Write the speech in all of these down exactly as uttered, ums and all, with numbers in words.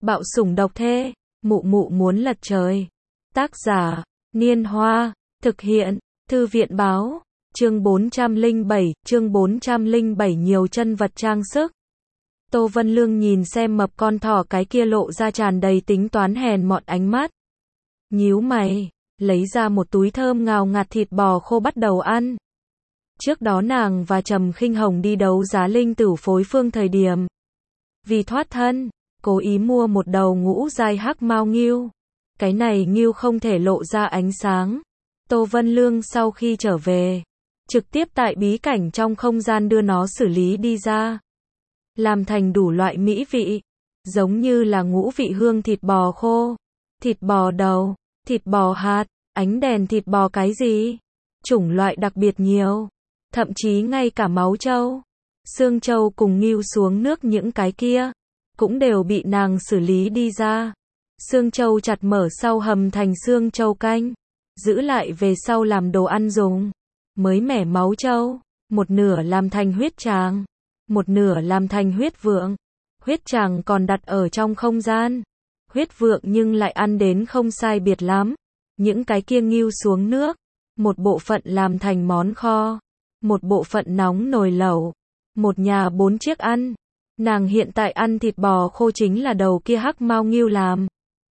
Bạo sủng độc thê, mụ mụ muốn lật trời. Tác giả, Niên Hoa, thực hiện, Thư viện Báo, chương bốn trăm lẻ bảy, chương bốn trăm lẻ bảy nhiều chân vật trang sức. Tô Vân Lương nhìn xem mập con thỏ cái kia lộ ra tràn đầy tính toán hèn mọn ánh mắt. Nhíu mày, lấy ra một túi thơm ngào ngạt thịt bò khô bắt đầu ăn. Trước đó nàng và Trầm Khinh Hồng đi đấu giá linh tử phối phương thời điểm. Vì thoát thân, cố ý mua một đầu ngũ giai hắc mao ngưu. Cái này ngưu không thể lộ ra ánh sáng. Tô Vân Lương sau khi trở về, trực tiếp tại bí cảnh trong không gian đưa nó xử lý đi ra. Làm thành đủ loại mỹ vị, giống như là ngũ vị hương thịt bò khô, thịt bò đầu, thịt bò hạt, ánh đèn thịt bò cái gì. Chủng loại đặc biệt nhiều, thậm chí ngay cả máu trâu, xương trâu cùng ngưu xuống nước những cái kia, cũng đều bị nàng xử lý đi ra. Xương trâu chặt mở sau hầm thành xương trâu canh, giữ lại về sau làm đồ ăn dùng. Mới mẻ máu trâu, một nửa làm thành huyết tràng, một nửa làm thành huyết vượng. Huyết tràng còn đặt ở trong không gian, huyết vượng nhưng lại ăn đến không sai biệt lắm. Những cái kia ngưu xuống nước, một bộ phận làm thành món kho, một bộ phận nóng nồi lẩu, một nhà bốn chiếc ăn. Nàng hiện tại ăn thịt bò khô chính là đầu kia hắc mao ngưu làm.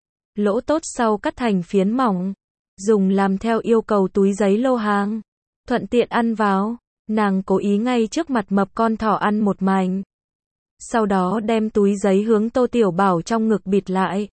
Lỗ tốt sau cắt thành phiến mỏng, dùng làm theo yêu cầu túi giấy lô hàng, thuận tiện ăn vào. Nàng cố ý ngay trước mặt mập con thỏ ăn một mảnh. Sau đó đem túi giấy hướng Tô Tiểu Bảo trong ngực bịt lại.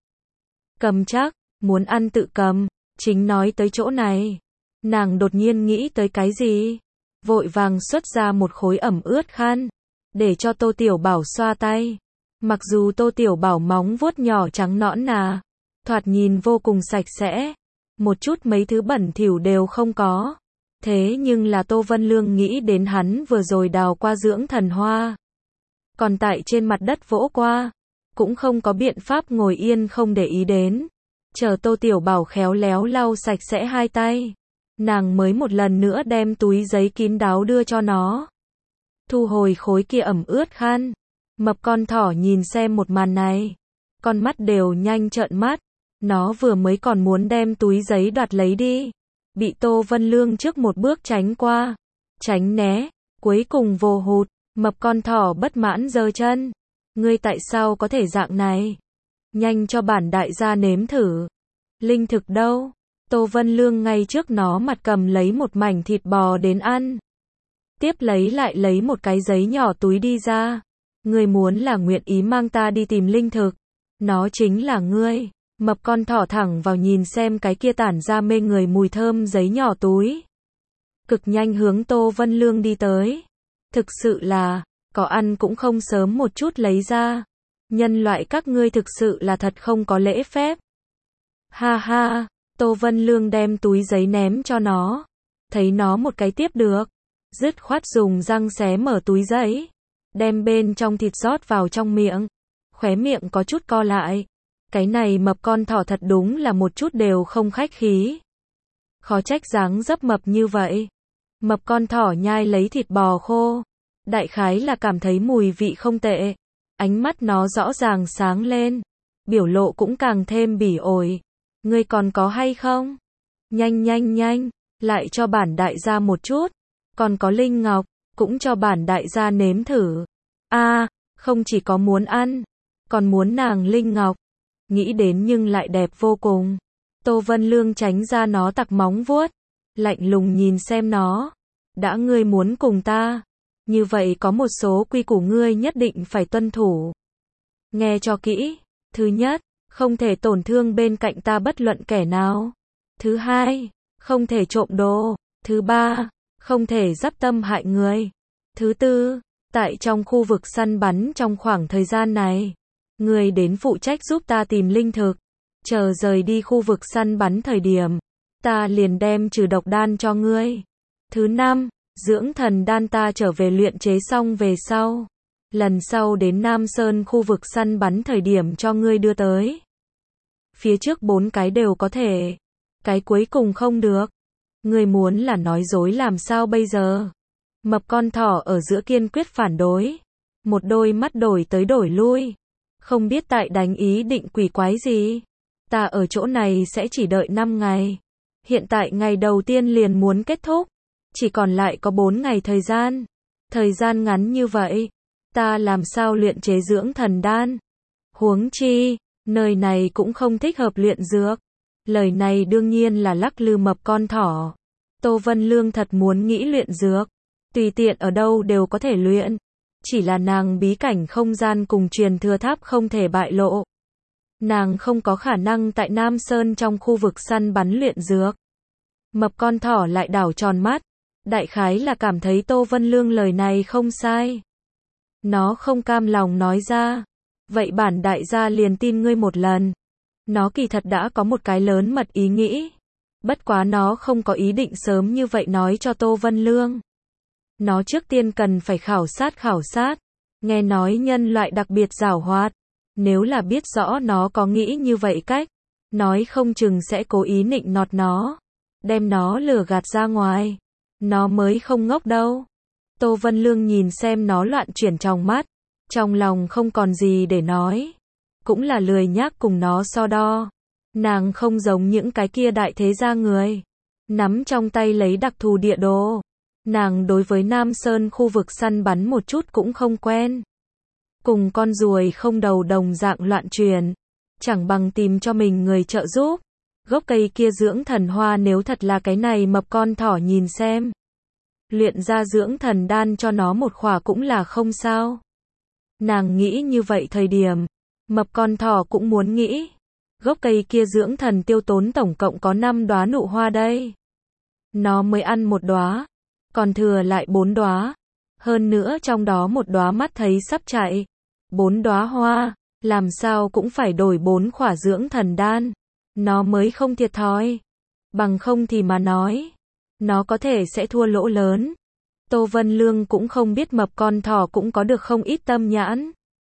Cầm chắc, muốn ăn tự cầm. Chính nói tới chỗ này, nàng đột nhiên nghĩ tới cái gì, vội vàng xuất ra một khối ẩm ướt khăn, để cho Tô Tiểu Bảo xoa tay. Mặc dù Tô Tiểu Bảo móng vuốt nhỏ trắng nõn nà, thoạt nhìn vô cùng sạch sẽ, một chút mấy thứ bẩn thỉu đều không có. Thế nhưng là Tô Vân Lương nghĩ đến hắn vừa rồi đào qua dưỡng thần hoa, còn tại trên mặt đất vỗ qua, cũng không có biện pháp ngồi yên không để ý đến. Chờ Tô Tiểu Bảo khéo léo lau sạch sẽ hai tay, nàng mới một lần nữa đem túi giấy kín đáo đưa cho nó. Thu hồi khối kia ẩm ướt khăn, mập con thỏ nhìn xem một màn này, con mắt đều nhanh trợn mắt. Nó vừa mới còn muốn đem túi giấy đoạt lấy đi, bị Tô Vân Lương trước một bước tránh qua, tránh né, cuối cùng vô hụt. Mập con thỏ bất mãn giơ chân, ngươi tại sao có thể dạng này? Nhanh cho bản đại gia nếm thử. Linh thực đâu? Tô Vân Lương ngay trước nó mặt cầm lấy một mảnh thịt bò đến ăn. Tiếp lấy lại lấy một cái giấy nhỏ túi đi ra. Ngươi muốn là nguyện ý mang ta đi tìm linh thực. Nó chính là ngươi. Mập con thỏ thẳng vào nhìn xem cái kia tản ra mê người mùi thơm giấy nhỏ túi. Cực nhanh hướng Tô Vân Lương đi tới. Thực sự là, có ăn cũng không sớm một chút lấy ra. Nhân loại các ngươi thực sự là thật không có lễ phép. Ha ha, Tô Vân Lương đem túi giấy ném cho nó. Thấy nó một cái tiếp được, dứt khoát dùng răng xé mở túi giấy, đem bên trong thịt rót vào trong miệng. Khóe miệng có chút co lại. Cái này mập con thỏ thật đúng là một chút đều không khách khí. Khó trách dáng dấp mập như vậy. Mập con thỏ nhai lấy thịt bò khô, đại khái là cảm thấy mùi vị không tệ. Ánh mắt nó rõ ràng sáng lên, biểu lộ cũng càng thêm bỉ ổi. Ngươi còn có hay không? Nhanh nhanh nhanh, lại cho bản đại gia một chút. Còn có linh ngọc, cũng cho bản đại gia nếm thử. A, à, không chỉ có muốn ăn, còn muốn nàng linh ngọc. Nghĩ đến nhưng lại đẹp vô cùng. Tô Vân Lương tránh ra nó tặc móng vuốt, lạnh lùng nhìn xem nó. Đã ngươi muốn cùng ta, như vậy có một số quy củ ngươi nhất định phải tuân thủ. Nghe cho kỹ. Thứ nhất, không thể tổn thương bên cạnh ta bất luận kẻ nào. Thứ hai, không thể trộm đồ. Thứ ba, không thể giáp tâm hại người. Thứ tư, tại trong khu vực săn bắn trong khoảng thời gian này, ngươi đến phụ trách giúp ta tìm linh thực. Chờ rời đi khu vực săn bắn thời điểm, ta liền đem trừ độc đan cho ngươi. Thứ năm, dưỡng thần đan ta trở về luyện chế xong về sau, lần sau đến Nam Sơn khu vực săn bắn thời điểm cho ngươi đưa tới. Phía trước bốn cái đều có thể, cái cuối cùng không được. Ngươi muốn là nói dối làm sao bây giờ? Mập con thỏ ở giữa kiên quyết phản đối, một đôi mắt đổi tới đổi lui, Không biết tại đánh ý định quỷ quái gì. Ta ở chỗ này sẽ chỉ đợi năm ngày. Hiện tại ngày đầu tiên liền muốn kết thúc. Chỉ còn lại có bốn ngày thời gian. Thời gian ngắn như vậy. Ta làm sao luyện chế dưỡng thần đan. Huống chi, nơi này cũng không thích hợp luyện dược. Lời này đương nhiên là lắc lư mập con thỏ. Tô Vân Lương thật muốn nghĩ luyện dược. Tùy tiện ở đâu đều có thể luyện. Chỉ là nàng bí cảnh không gian cùng truyền thừa tháp không thể bại lộ. Nàng không có khả năng tại Nam Sơn trong khu vực săn bắn luyện dược. Mập con thỏ lại đảo tròn mắt. Đại khái là cảm thấy Tô Vân Lương lời này không sai. Nó không cam lòng nói ra. Vậy bản đại gia liền tin ngươi một lần. Nó kỳ thật đã có một cái lớn mật ý nghĩ. Bất quá nó không có ý định sớm như vậy nói cho Tô Vân Lương. Nó trước tiên cần phải khảo sát khảo sát. Nghe nói nhân loại đặc biệt giảo hoạt. Nếu là biết rõ nó có nghĩ như vậy cách. Nói không chừng sẽ cố ý nịnh nọt nó. Đem nó lừa gạt ra ngoài. Nó mới không ngốc đâu. Tô Vân Lương nhìn xem nó loạn chuyển trong mắt. Trong lòng không còn gì để nói. Cũng là lười nhác cùng nó so đo. Nàng không giống những cái kia đại thế gia người. Nắm trong tay lấy đặc thù địa đồ. Nàng đối với Nam Sơn khu vực săn bắn một chút cũng không quen. Cùng con ruồi không đầu đồng dạng loạn truyền. Chẳng bằng tìm cho mình người trợ giúp. Gốc cây kia dưỡng thần hoa nếu thật là cái này mập con thỏ nhìn xem. Luyện ra dưỡng thần đan cho nó một khỏa cũng là không sao. Nàng nghĩ như vậy thời điểm. Mập con thỏ cũng muốn nghĩ. Gốc cây kia dưỡng thần tiêu tốn tổng cộng có năm đóa nụ hoa đây. Nó mới ăn một đóa. Còn thừa lại bốn đóa. Hơn nữa trong đó một đóa mắt thấy sắp chạy. Bốn đóa hoa. Làm sao cũng phải đổi bốn khỏa dưỡng thần đan. Nó mới không thiệt thòi. Bằng không thì mà nói. Nó có thể sẽ thua lỗ lớn. Tô Vân Lương cũng không biết mập con thỏ cũng có được không ít tâm nhãn.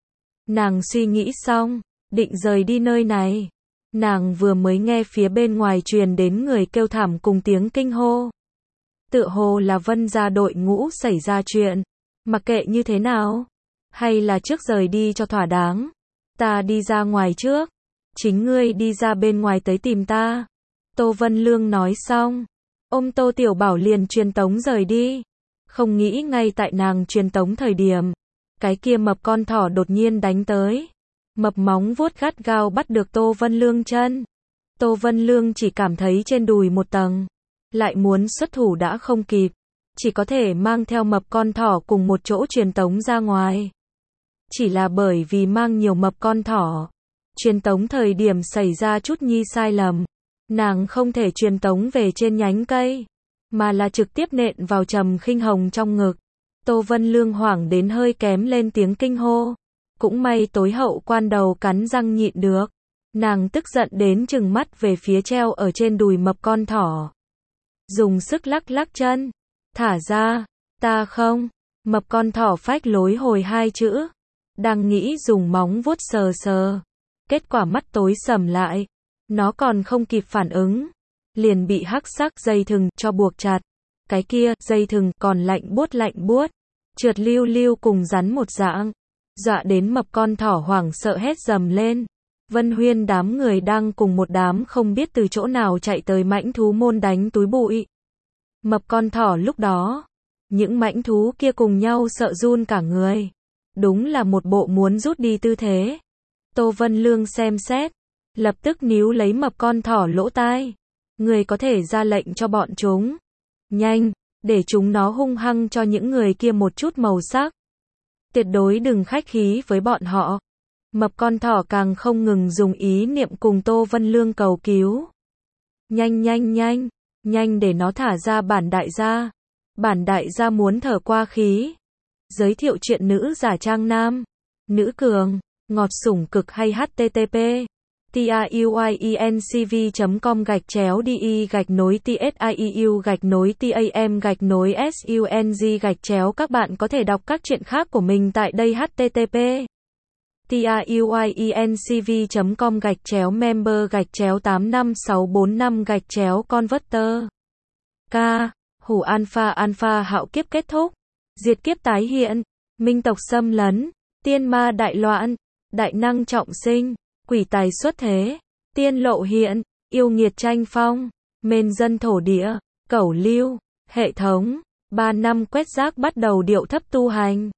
Nàng suy nghĩ xong. Định rời đi nơi này. Nàng vừa mới nghe phía bên ngoài truyền đến người kêu thảm cùng tiếng kinh hô. Tựa hồ là Vân gia đội ngũ xảy ra chuyện. Mặc kệ như thế nào. Hay là trước rời đi cho thỏa đáng. Ta đi ra ngoài trước. Chính ngươi đi ra bên ngoài tới tìm ta. Tô Vân Lương nói xong. Ôm Tô Tiểu Bảo liền truyền tống rời đi. Không nghĩ ngay tại nàng truyền tống thời điểm. Cái kia mập con thỏ đột nhiên đánh tới. Mập móng vuốt gắt gao bắt được Tô Vân Lương chân. Tô Vân Lương chỉ cảm thấy trên đùi một tầng. Lại muốn xuất thủ đã không kịp. Chỉ có thể mang theo mập con thỏ cùng một chỗ truyền tống ra ngoài. Chỉ là bởi vì mang nhiều mập con thỏ. Truyền tống thời điểm xảy ra chút nhi sai lầm. Nàng không thể truyền tống về trên nhánh cây. Mà là trực tiếp nện vào Trầm Khinh Hồng trong ngực. Tô Vân Lương hoảng đến hơi kém lên tiếng kinh hô. Cũng may tối hậu quan đầu cắn răng nhịn được. Nàng tức giận đến trừng mắt về phía treo ở trên đùi mập con thỏ. Dùng sức lắc lắc chân. Thả ra. Ta không. Mập con thỏ phách lối hồi hai chữ. Đang nghĩ dùng móng vuốt sờ sờ. Kết quả mắt tối sầm lại. Nó còn không kịp phản ứng. Liền bị hắc sắc dây thừng cho buộc chặt. Cái kia dây thừng còn lạnh buốt lạnh buốt. Trượt lưu lưu cùng rắn một dạng. Dọa đến mập con thỏ hoảng sợ hét dầm lên. Vân Huyên đám người đang cùng một đám không biết từ chỗ nào chạy tới mãnh thú môn đánh túi bụi. Mập con thỏ lúc đó. Những mãnh thú kia cùng nhau sợ run cả người. Đúng là một bộ muốn rút đi tư thế. Tô Vân Lương xem xét. Lập tức níu lấy mập con thỏ lỗ tai. Người có thể ra lệnh cho bọn chúng. Nhanh, để chúng nó hung hăng cho những người kia một chút màu sắc. Tuyệt đối đừng khách khí với bọn họ. Mập con thỏ càng không ngừng dùng ý niệm cùng Tô Vân Lương cầu cứu. Nhanh nhanh nhanh, nhanh để nó thả ra bản đại gia. Bản đại gia muốn thở qua khí. Giới thiệu chuyện nữ giả trang nam. Nữ cường, ngọt sủng cực hay http tiuyencv chấm com gạch chéo di gạch nối tsiu gạch nối tam gạch nối sung gạch chéo. Các bạn có thể đọc các chuyện khác của mình tại đây. Http tiuyencv chấm com gạch chéo member gạch chéo tám năm sáu bốn năm gạch chéo converter. K. Hủ alpha alpha hạo kiếp kết thúc. Diệt kiếp tái hiện. Minh tộc xâm lấn. Tiên ma đại loạn. đại năng trọng sinh, quỷ tài xuất thế, tiên lộ hiện, yêu nghiệt tranh phong, mên dân thổ địa, cẩu lưu, hệ thống, ba năm quét rác bắt đầu điệu thấp tu hành.